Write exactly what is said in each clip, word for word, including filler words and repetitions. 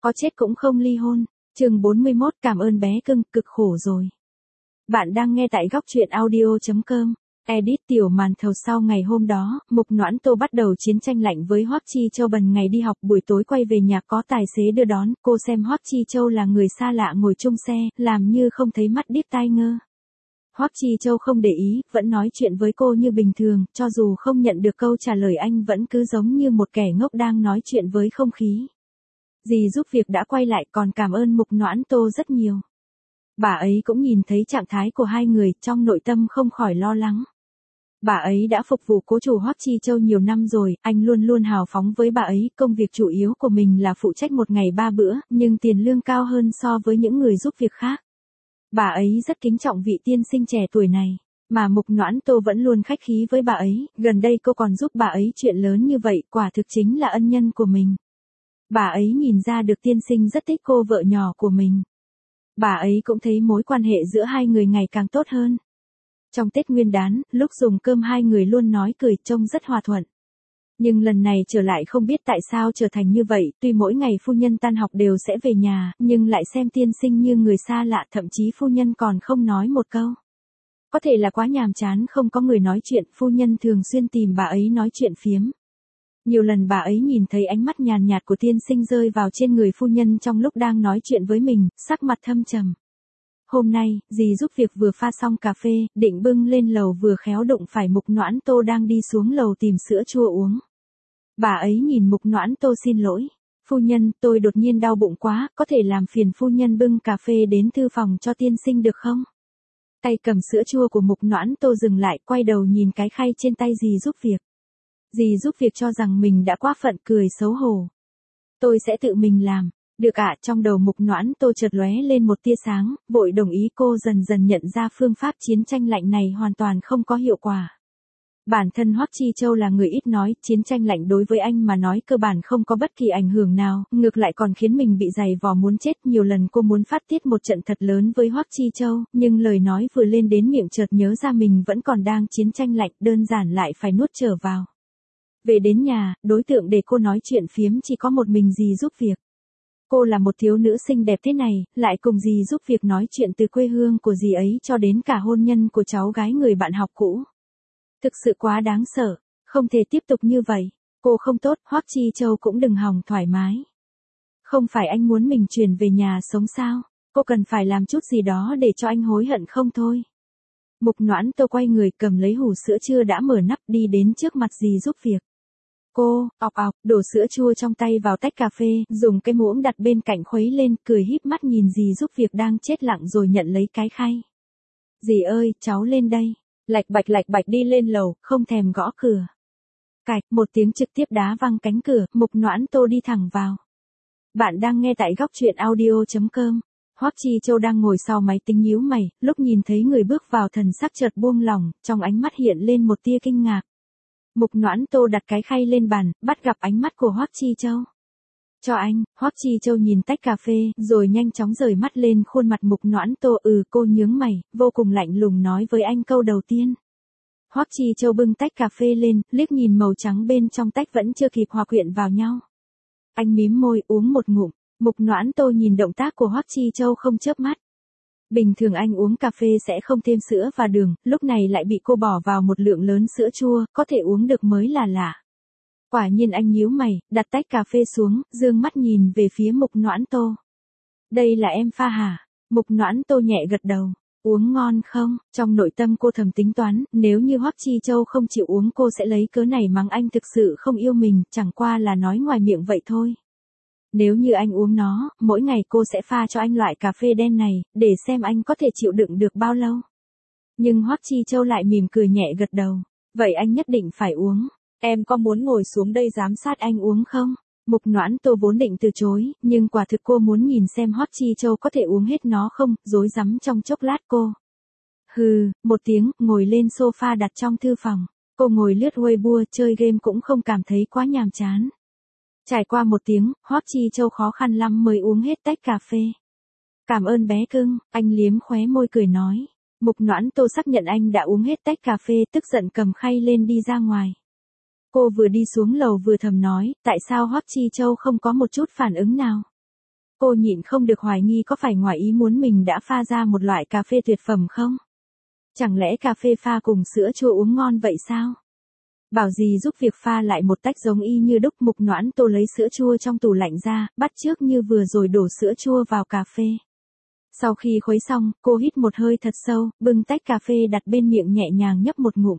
có chết cũng không ly hôn. Chương bốn mươi mốt, cảm ơn bé cưng, cực khổ rồi. Bạn đang nghe tại góc truyện audio chấm com. Edit tiểu màn thầu. Sau ngày hôm đó, Mục Noãn Tô bắt đầu chiến tranh lạnh với Hoắc Chi Châu. Bần ngày đi học, buổi tối quay về nhà có tài xế đưa đón, cô xem Hoắc Chi Châu là người xa lạ ngồi chung xe, làm như không thấy mắt điếc tai ngơ. Hoắc Chi Châu không để ý, vẫn nói chuyện với cô như bình thường, cho dù không nhận được câu trả lời anh vẫn cứ giống như một kẻ ngốc đang nói chuyện với không khí. Dì giúp việc đã quay lại còn cảm ơn Mục Noãn Tô rất nhiều. Bà ấy cũng nhìn thấy trạng thái của hai người, trong nội tâm không khỏi lo lắng. Bà ấy đã phục vụ cố chủ Hoắc Chi Châu nhiều năm rồi, anh luôn luôn hào phóng với bà ấy, công việc chủ yếu của mình là phụ trách một ngày ba bữa, nhưng tiền lương cao hơn so với những người giúp việc khác. Bà ấy rất kính trọng vị tiên sinh trẻ tuổi này, mà Mục Noãn Tô vẫn luôn khách khí với bà ấy, gần đây cô còn giúp bà ấy chuyện lớn như vậy, quả thực chính là ân nhân của mình. Bà ấy nhìn ra được tiên sinh rất thích cô vợ nhỏ của mình. Bà ấy cũng thấy mối quan hệ giữa hai người ngày càng tốt hơn. Trong Tết Nguyên đán, lúc dùng cơm hai người luôn nói cười trông rất hòa thuận. Nhưng lần này trở lại không biết tại sao trở thành như vậy, tuy mỗi ngày phu nhân tan học đều sẽ về nhà, nhưng lại xem tiên sinh như người xa lạ, thậm chí phu nhân còn không nói một câu. Có thể là quá nhàm chán không có người nói chuyện, phu nhân thường xuyên tìm bà ấy nói chuyện phiếm. Nhiều lần bà ấy nhìn thấy ánh mắt nhàn nhạt của tiên sinh rơi vào trên người phu nhân trong lúc đang nói chuyện với mình, sắc mặt thâm trầm. Hôm nay, dì giúp việc vừa pha xong cà phê, định bưng lên lầu vừa khéo đụng phải Mục Noãn Tô đang đi xuống lầu tìm sữa chua uống. Bà ấy nhìn Mục Noãn Tô xin lỗi. Phu nhân, tôi đột nhiên đau bụng quá, có thể làm phiền phu nhân bưng cà phê đến thư phòng cho tiên sinh được không? Tay cầm sữa chua của Mục Noãn Tô dừng lại, quay đầu nhìn cái khay trên tay dì giúp việc. Dì giúp việc cho rằng mình đã quá phận, cười xấu hổ. Tôi sẽ tự mình làm. Được ạ. Trong đầu Mục Noãn Tô chợt lóe lên một tia sáng, vội đồng ý. Cô dần dần nhận ra phương pháp chiến tranh lạnh này hoàn toàn không có hiệu quả. Bản thân Hoắc Chi Châu là người ít nói, chiến tranh lạnh đối với anh mà nói cơ bản không có bất kỳ ảnh hưởng nào, ngược lại còn khiến mình bị dày vò muốn chết. Nhiều lần cô muốn phát tiết một trận thật lớn với Hoắc Chi Châu, nhưng lời nói vừa lên đến miệng chợt nhớ ra mình vẫn còn đang chiến tranh lạnh, đơn giản lại phải nuốt trở vào. Về đến nhà, đối tượng để cô nói chuyện phiếm chỉ có một mình dì giúp việc. Cô là một thiếu nữ xinh đẹp thế này, lại cùng dì giúp việc nói chuyện từ quê hương của dì ấy cho đến cả hôn nhân của cháu gái người bạn học cũ. Thực sự quá đáng sợ, không thể tiếp tục như vậy. Cô không tốt, Hoắc Chi Châu cũng đừng hòng thoải mái. Không phải anh muốn mình chuyển về nhà sống sao? Cô cần phải làm chút gì đó để cho anh hối hận không thôi. Mục Noãn Tô quay người cầm lấy hũ sữa chua đã mở nắp đi đến trước mặt dì giúp việc. Cô, ọc ọc, đổ sữa chua trong tay vào tách cà phê, dùng cái muỗng đặt bên cạnh khuấy lên, cười híp mắt nhìn dì giúp việc đang chết lặng rồi nhận lấy cái khay. Dì ơi, cháu lên đây. Lạch bạch lạch bạch đi lên lầu, không thèm gõ cửa. Cạch, một tiếng trực tiếp đá văng cánh cửa, Mục Noãn Tô đi thẳng vào. Bạn đang nghe tại góc truyện audio chấm com. Hoắc Chi Châu đang ngồi sau máy tính nhíu mày, lúc nhìn thấy người bước vào thần sắc chợt buông lỏng, trong ánh mắt hiện lên một tia kinh ngạc. Mục Noãn Tô đặt cái khay lên bàn, bắt gặp ánh mắt của Hoắc Chi Châu. Cho anh. Hoắc Chi Châu nhìn tách cà phê, rồi nhanh chóng rời mắt lên khuôn mặt Mục Noãn Tô. Ừ, cô nhướng mày, vô cùng lạnh lùng nói với anh câu đầu tiên. Hoắc Chi Châu bưng tách cà phê lên, liếc nhìn màu trắng bên trong tách vẫn chưa kịp hòa quyện vào nhau. Anh mím môi, uống một ngụm. Mục Noãn Tô nhìn động tác của Hoắc Chi Châu không chớp mắt. Bình thường anh uống cà phê sẽ không thêm sữa và đường, lúc này lại bị cô bỏ vào một lượng lớn sữa chua, có thể uống được mới là lạ. Quả nhiên anh nhíu mày, đặt tách cà phê xuống, dương mắt nhìn về phía Mục Noãn Tô. Đây là em pha hả? Mục Noãn Tô nhẹ gật đầu. Uống ngon không? Trong nội tâm cô thầm tính toán, nếu như Hoắc Chi Châu không chịu uống cô sẽ lấy cớ này mắng anh thực sự không yêu mình, chẳng qua là nói ngoài miệng vậy thôi. Nếu như anh uống nó, mỗi ngày cô sẽ pha cho anh loại cà phê đen này, để xem anh có thể chịu đựng được bao lâu. Nhưng Hoắc Chi Châu lại mỉm cười nhẹ gật đầu. Vậy anh nhất định phải uống. Em có muốn ngồi xuống đây giám sát anh uống không? Mục Noãn Tô vốn định từ chối, nhưng quả thực cô muốn nhìn xem Hoắc Chi Châu có thể uống hết nó không, rối rắm trong chốc lát cô. Hừ, một tiếng, ngồi lên sofa đặt trong thư phòng. Cô ngồi lướt Weibo, chơi game cũng không cảm thấy quá nhàm chán. Trải qua một tiếng, Hoắc Chi Châu khó khăn lắm mới uống hết tách cà phê. Cảm ơn bé cưng, anh liếm khóe môi cười nói. Mục Noãn Tô xác nhận anh đã uống hết tách cà phê, tức giận cầm khay lên đi ra ngoài. Cô vừa đi xuống lầu vừa thầm nói, tại sao Hoắc Chi Châu không có một chút phản ứng nào? Cô nhịn không được hoài nghi có phải ngoài ý muốn mình đã pha ra một loại cà phê tuyệt phẩm không? Chẳng lẽ cà phê pha cùng sữa chua uống ngon vậy sao? Bảo gì giúp việc pha lại một tách giống y như đúc. Mục Noãn Tô lấy sữa chua trong tủ lạnh ra, bắt chước như vừa rồi đổ sữa chua vào cà phê. Sau khi khuấy xong, cô hít một hơi thật sâu, bưng tách cà phê đặt bên miệng nhẹ nhàng nhấp một ngụm.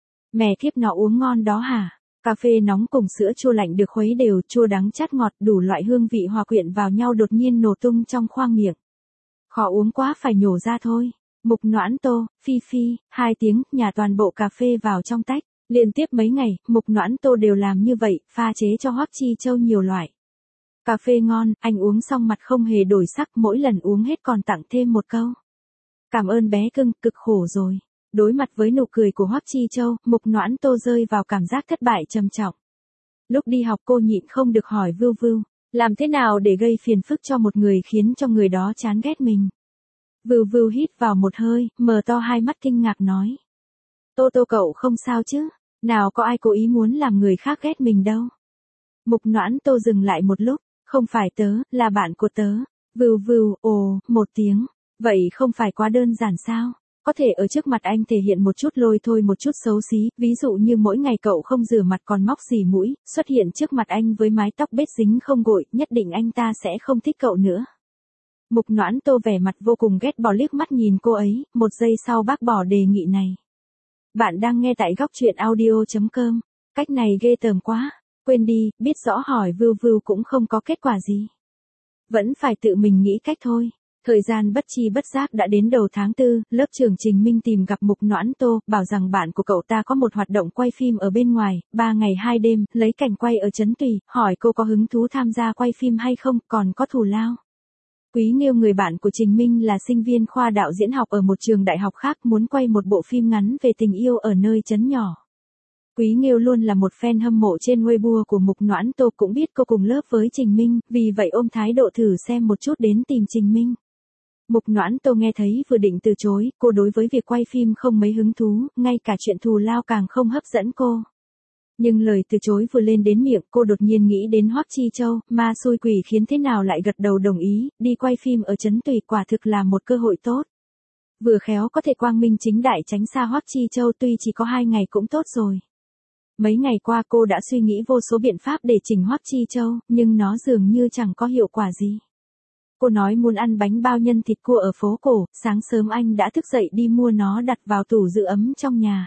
Mẹ kiếp nó uống ngon đó hả? Cà phê nóng cùng sữa chua lạnh được khuấy đều, chua đắng chát ngọt, đủ loại hương vị hòa quyện vào nhau đột nhiên nổ tung trong khoang miệng. Khó uống quá phải nhổ ra thôi. Mục Noãn Tô, phi phi, hai tiếng, nhả toàn bộ cà phê vào trong tách. Liên tiếp mấy ngày, Mục Noãn Tô đều làm như vậy, pha chế cho Hoắc Chi Châu nhiều loại. Cà phê ngon, anh uống xong mặt không hề đổi sắc, mỗi lần uống hết còn tặng thêm một câu. Cảm ơn bé cưng, cực khổ rồi. Đối mặt với nụ cười của Hoắc Chi Châu, Mục Noãn Tô rơi vào cảm giác thất bại trầm trọng. Lúc đi học cô nhịn không được hỏi Vưu Vưu, làm thế nào để gây phiền phức cho một người khiến cho người đó chán ghét mình. Vưu Vưu hít vào một hơi, mở to hai mắt kinh ngạc nói. Tô Tô cậu không sao chứ, nào có ai cố ý muốn làm người khác ghét mình đâu. Mục Noãn Tô dừng lại một lúc, không phải tớ, là bạn của tớ. Vưu Vưu, ồ, một tiếng, vậy không phải quá đơn giản sao? Có thể ở trước mặt anh thể hiện một chút lôi thôi một chút xấu xí, ví dụ như mỗi ngày cậu không rửa mặt còn móc xì mũi, xuất hiện trước mặt anh với mái tóc bết dính không gội, nhất định anh ta sẽ không thích cậu nữa. Mục Noãn Tô vẻ mặt vô cùng ghét bỏ liếc mắt nhìn cô ấy, một giây sau bác bỏ đề nghị này. Bạn đang nghe tại góc truyện audio chấm com, cách này ghê tởm quá, quên đi, biết rõ hỏi Vưu Vưu cũng không có kết quả gì. Vẫn phải tự mình nghĩ cách thôi. Thời gian bất chi bất giác đã đến đầu tháng tư, lớp trưởng Trình Minh tìm gặp Mục Noãn Tô, bảo rằng bạn của cậu ta có một hoạt động quay phim ở bên ngoài, ba ngày hai đêm, lấy cảnh quay ở Trấn Tùy, hỏi cô có hứng thú tham gia quay phim hay không, còn có thù lao. Quý Nghiêu người bạn của Trình Minh là sinh viên khoa đạo diễn học ở một trường đại học khác muốn quay một bộ phim ngắn về tình yêu ở nơi trấn nhỏ. Quý Nghiêu luôn là một fan hâm mộ trên Weibo của Mục Noãn Tô cũng biết cô cùng lớp với Trình Minh, vì vậy ôm thái độ thử xem một chút đến tìm Trình Minh. Mục Noãn Tô nghe thấy vừa định từ chối, cô đối với việc quay phim không mấy hứng thú, ngay cả chuyện thù lao càng không hấp dẫn cô. Nhưng lời từ chối vừa lên đến miệng, cô đột nhiên nghĩ đến Hoắc Chi Châu, ma xui quỷ khiến thế nào lại gật đầu đồng ý, đi quay phim ở Trấn Tùy quả thực là một cơ hội tốt. Vừa khéo có thể quang minh chính đại tránh xa Hoắc Chi Châu, tuy chỉ có hai ngày cũng tốt rồi. Mấy ngày qua cô đã suy nghĩ vô số biện pháp để chỉnh Hoắc Chi Châu, nhưng nó dường như chẳng có hiệu quả gì. Cô nói muốn ăn bánh bao nhân thịt cua ở phố cổ, sáng sớm anh đã thức dậy đi mua nó đặt vào tủ giữ ấm trong nhà.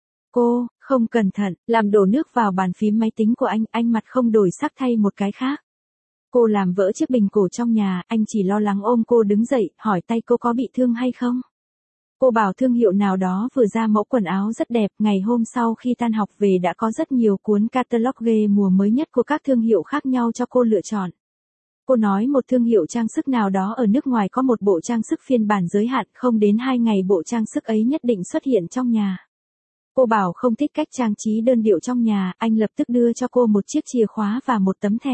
Cô, không cẩn thận, làm đổ nước vào bàn phím máy tính của anh, anh mặt không đổi sắc thay một cái khác. Cô làm vỡ chiếc bình cổ trong nhà, anh chỉ lo lắng ôm cô đứng dậy, hỏi tay cô có bị thương hay không. Cô bảo thương hiệu nào đó vừa ra mẫu quần áo rất đẹp, ngày hôm sau khi tan học về đã có rất nhiều cuốn catalog ghê mùa mới nhất của các thương hiệu khác nhau cho cô lựa chọn. Cô nói một thương hiệu trang sức nào đó ở nước ngoài có một bộ trang sức phiên bản giới hạn, không đến hai ngày bộ trang sức ấy nhất định xuất hiện trong nhà. Cô bảo không thích cách trang trí đơn điệu trong nhà, anh lập tức đưa cho cô một chiếc chìa khóa và một tấm thẻ.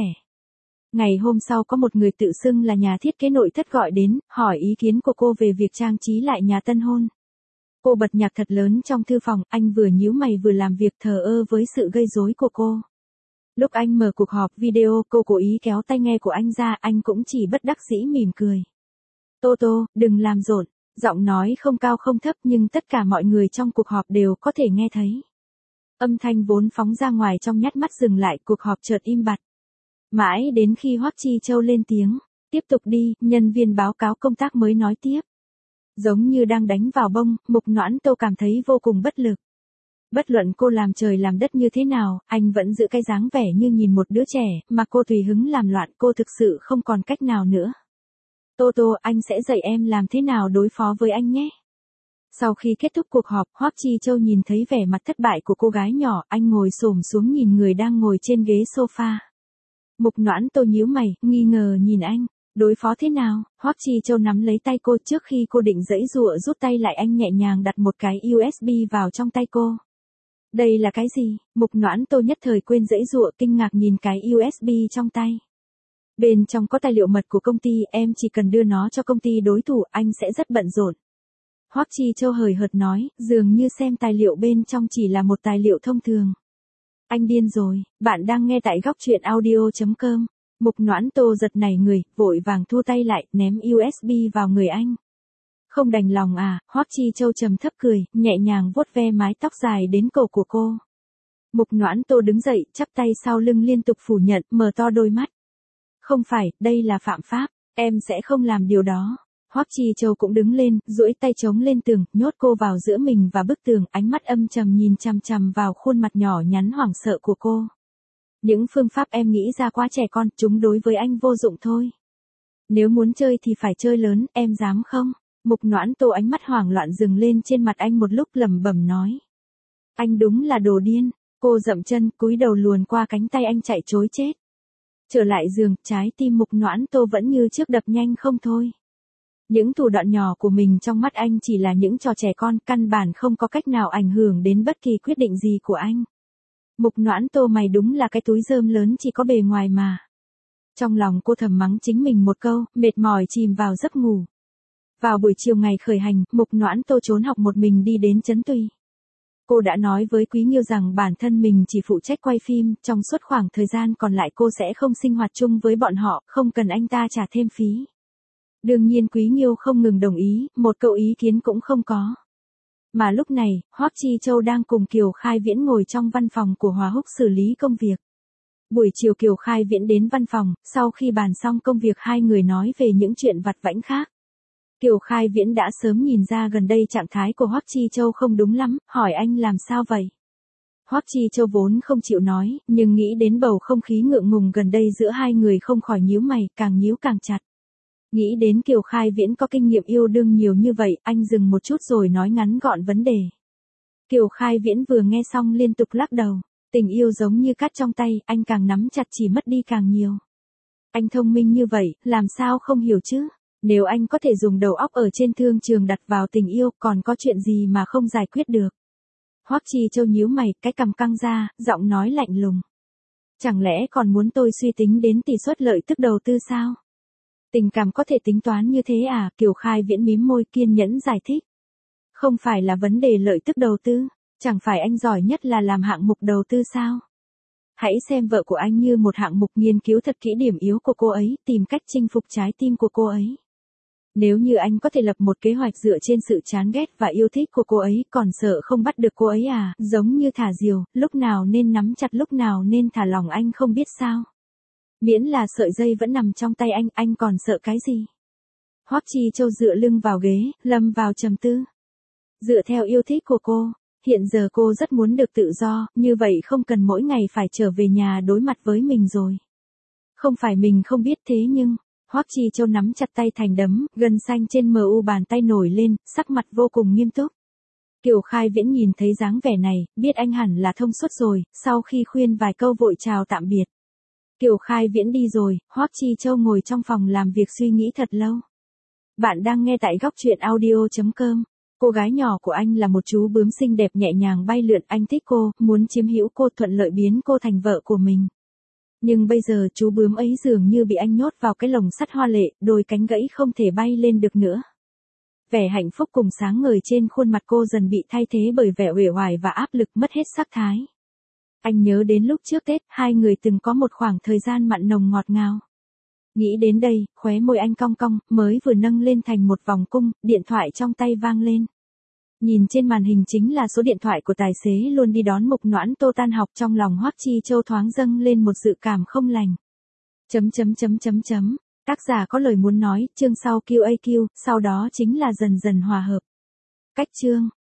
Ngày hôm sau có một người tự xưng là nhà thiết kế nội thất gọi đến, hỏi ý kiến của cô về việc trang trí lại nhà tân hôn. Cô bật nhạc thật lớn trong thư phòng, anh vừa nhíu mày vừa làm việc thờ ơ với sự gây rối của cô. Lúc anh mở cuộc họp video, cô cố ý kéo tai nghe của anh ra, anh cũng chỉ bất đắc dĩ mỉm cười. Tô Tô, đừng làm rộn. Giọng nói không cao không thấp nhưng tất cả mọi người trong cuộc họp đều có thể nghe thấy. Âm thanh vốn phóng ra ngoài trong nhát mắt dừng lại, cuộc họp chợt im bặt. Mãi đến khi Hoắc Chi Châu lên tiếng, tiếp tục đi, nhân viên báo cáo công tác mới nói tiếp. Giống như đang đánh vào bông, Mục Noãn Tô cảm thấy vô cùng bất lực. Bất luận cô làm trời làm đất như thế nào, anh vẫn giữ cái dáng vẻ như nhìn một đứa trẻ, mà cô tùy hứng làm loạn, cô thực sự không còn cách nào nữa. Tô Tô, anh sẽ dạy em làm thế nào đối phó với anh nhé. Sau khi kết thúc cuộc họp, Hoắc Chi Châu nhìn thấy vẻ mặt thất bại của cô gái nhỏ, anh ngồi xổm xuống nhìn người đang ngồi trên ghế sofa. Mục Noãn Tô nhíu mày, nghi ngờ nhìn anh, đối phó thế nào? Hoắc Chi Châu nắm lấy tay cô, trước khi cô định giãy giụa rút tay lại, anh nhẹ nhàng đặt một cái u ét bê vào trong tay cô. Đây là cái gì? Mục Noãn Tô nhất thời quên giãy giụa, kinh ngạc nhìn cái u ét bê trong tay. Bên trong có tài liệu mật của công ty, em chỉ cần đưa nó cho công ty đối thủ, anh sẽ rất bận rộn. Hoắc Chi Châu hời hợt nói, dường như xem tài liệu bên trong chỉ là một tài liệu thông thường. Anh điên rồi, bạn đang nghe tại góc truyện audio chấm com. Mục Noãn Tô giật nảy người, vội vàng thu tay lại, ném u ét bê vào người anh. Không đành lòng à, Hoắc Chi Châu trầm thấp cười, nhẹ nhàng vuốt ve mái tóc dài đến cổ của cô. Mục Noãn Tô đứng dậy, chắp tay sau lưng liên tục phủ nhận, mở to đôi mắt. Không phải, đây là phạm pháp, em sẽ không làm điều đó. Hoắc Chi Châu cũng đứng lên, duỗi tay chống lên tường, nhốt cô vào giữa mình và bức tường, ánh mắt âm trầm nhìn chằm chằm vào khuôn mặt nhỏ nhắn hoảng sợ của cô. Những phương pháp em nghĩ ra quá trẻ con, chúng đối với anh vô dụng thôi. Nếu muốn chơi thì phải chơi lớn, em dám không? Mục Noãn Tô ánh mắt hoảng loạn dừng lên trên mặt anh một lúc lẩm bẩm nói. Anh đúng là đồ điên. Cô dậm chân, cúi đầu luồn qua cánh tay anh chạy trối chết. Trở lại giường, trái tim Mục Noãn Tô vẫn như trước đập nhanh không thôi. Những thủ đoạn nhỏ của mình trong mắt anh chỉ là những trò trẻ con, căn bản không có cách nào ảnh hưởng đến bất kỳ quyết định gì của anh. Mục Noãn Tô, mày đúng là cái túi rơm lớn chỉ có bề ngoài mà. Trong lòng cô thầm mắng chính mình một câu, mệt mỏi chìm vào giấc ngủ. Vào buổi chiều ngày khởi hành, Mục Noãn Tô trốn học một mình đi đến Trấn Tùy. Cô đã nói với Quý Nghiêu rằng bản thân mình chỉ phụ trách quay phim, trong suốt khoảng thời gian còn lại cô sẽ không sinh hoạt chung với bọn họ, không cần anh ta trả thêm phí. Đương nhiên Quý Nghiêu không ngừng đồng ý, một câu ý kiến cũng không có. Mà lúc này, Hoắc Chi Châu đang cùng Kiều Khai Viễn ngồi trong văn phòng của Hòa Húc xử lý công việc. Buổi chiều Kiều Khai Viễn đến văn phòng, sau khi bàn xong công việc hai người nói về những chuyện vặt vãnh khác. Kiều Khai Viễn đã sớm nhìn ra gần đây trạng thái của Hoắc Chi Châu không đúng lắm, hỏi anh làm sao vậy? Hoắc Chi Châu vốn không chịu nói, nhưng nghĩ đến bầu không khí ngượng ngùng gần đây giữa hai người không khỏi nhíu mày, càng nhíu càng chặt. Nghĩ đến Kiều Khai Viễn có kinh nghiệm yêu đương nhiều như vậy, anh dừng một chút rồi nói ngắn gọn vấn đề. Kiều Khai Viễn vừa nghe xong liên tục lắc đầu, tình yêu giống như cát trong tay, anh càng nắm chặt chỉ mất đi càng nhiều. Anh thông minh như vậy, làm sao không hiểu chứ? Nếu anh có thể dùng đầu óc ở trên thương trường đặt vào tình yêu, còn có chuyện gì mà không giải quyết được? Hoắc Chi Châu nhíu mày, cái cằm căng ra, giọng nói lạnh lùng. Chẳng lẽ còn muốn tôi suy tính đến tỷ suất lợi tức đầu tư sao? Tình cảm có thể tính toán như thế à? Kiều Khai Viễn mím môi kiên nhẫn giải thích. Không phải là vấn đề lợi tức đầu tư, chẳng phải anh giỏi nhất là làm hạng mục đầu tư sao? Hãy xem vợ của anh như một hạng mục, nghiên cứu thật kỹ điểm yếu của cô ấy, tìm cách chinh phục trái tim của cô ấy. Nếu như anh có thể lập một kế hoạch dựa trên sự chán ghét và yêu thích của cô ấy, còn sợ không bắt được cô ấy à? Giống như thả diều, lúc nào nên nắm chặt lúc nào nên thả lỏng anh không biết sao? Miễn là sợi dây vẫn nằm trong tay anh, anh còn sợ cái gì? Hoắc Chi Châu dựa lưng vào ghế, lâm vào trầm tư. Dựa theo yêu thích của cô, hiện giờ cô rất muốn được tự do, như vậy không cần mỗi ngày phải trở về nhà đối mặt với mình rồi. Không phải mình không biết thế nhưng, Hoắc Chi Châu nắm chặt tay thành đấm, gân xanh trên mờ u bàn tay nổi lên, sắc mặt vô cùng nghiêm túc. Kiều Khai Viễn nhìn thấy dáng vẻ này, biết anh hẳn là thông suốt rồi, sau khi khuyên vài câu vội chào tạm biệt. Kiều Khai Viễn đi rồi, Hoắc Chi Châu ngồi trong phòng làm việc suy nghĩ thật lâu. Bạn đang nghe tại góc truyện audio chấm com. Cô gái nhỏ của anh là một chú bướm xinh đẹp nhẹ nhàng bay lượn, anh thích cô, muốn chiếm hữu cô, thuận lợi biến cô thành vợ của mình. Nhưng bây giờ chú bướm ấy dường như bị anh nhốt vào cái lồng sắt hoa lệ, đôi cánh gãy không thể bay lên được nữa. Vẻ hạnh phúc cùng sáng ngời trên khuôn mặt cô dần bị thay thế bởi vẻ uể oải và áp lực, mất hết sắc thái. Anh nhớ đến lúc trước Tết, hai người từng có một khoảng thời gian mặn nồng ngọt ngào. Nghĩ đến đây, khóe môi anh cong cong, mới vừa nâng lên thành một vòng cung, điện thoại trong tay vang lên. Nhìn trên màn hình chính là số điện thoại của tài xế luôn đi đón Mục Noãn Tô tan học, trong lòng Hoắc Chi Châu thoáng dâng lên một dự cảm không lành. Chấm chấm chấm chấm chấm. Tác giả có lời muốn nói, chương sau quy a quy, sau đó chính là dần dần hòa hợp. Cách chương.